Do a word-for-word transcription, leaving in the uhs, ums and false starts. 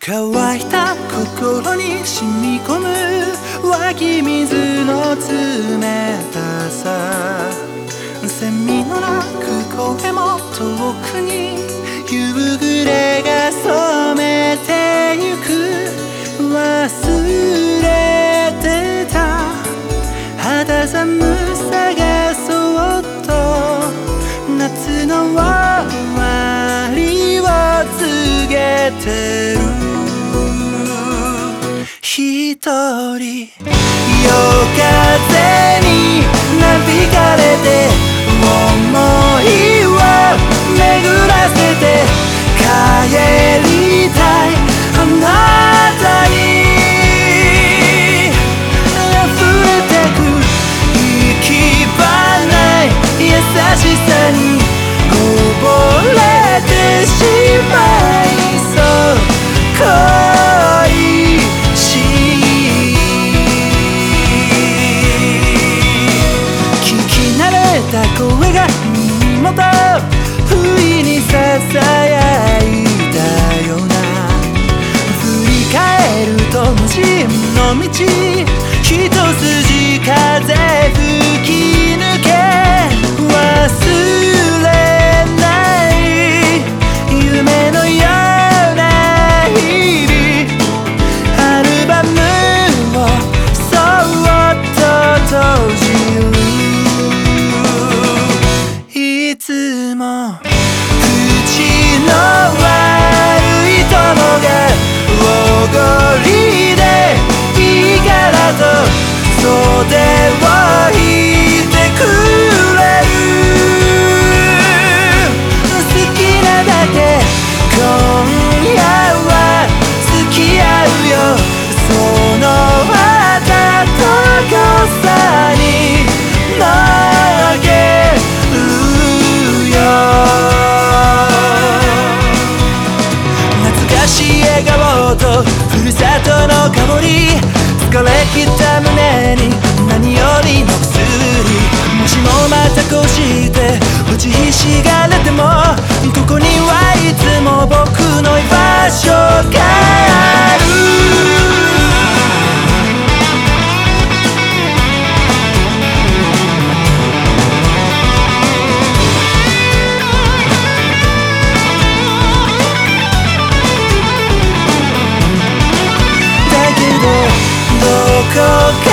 乾いた心に染み込む湧き水の冷たさ、セミの鳴く声も遠くに夕暮れが染めてゆく。忘れてた肌寒さがそっと夏の終わりを告げてる。一人夜風になびかれて想いを巡らせて帰りたいあなたに溢れてく行き場ない優しさにこぼれてしまいそう恋しい。聞き慣れた声が耳元不意にささやいたような、振り返ると無人の道一筋風吹き抜け忘れない夢のような日々、アルバムをそっと閉じる。いつも口の悪い友がおごりでいいからと袖を引いてくれる。好きなだけ今夜は付き合うよ、その温かさに負けるよ。懐かしい笑顔とふるさとの香り、疲れ切った胸に何よりの薬、もしもまたこうして打ちひしがれてもここにはいつも僕の居場所がある。だけどどこか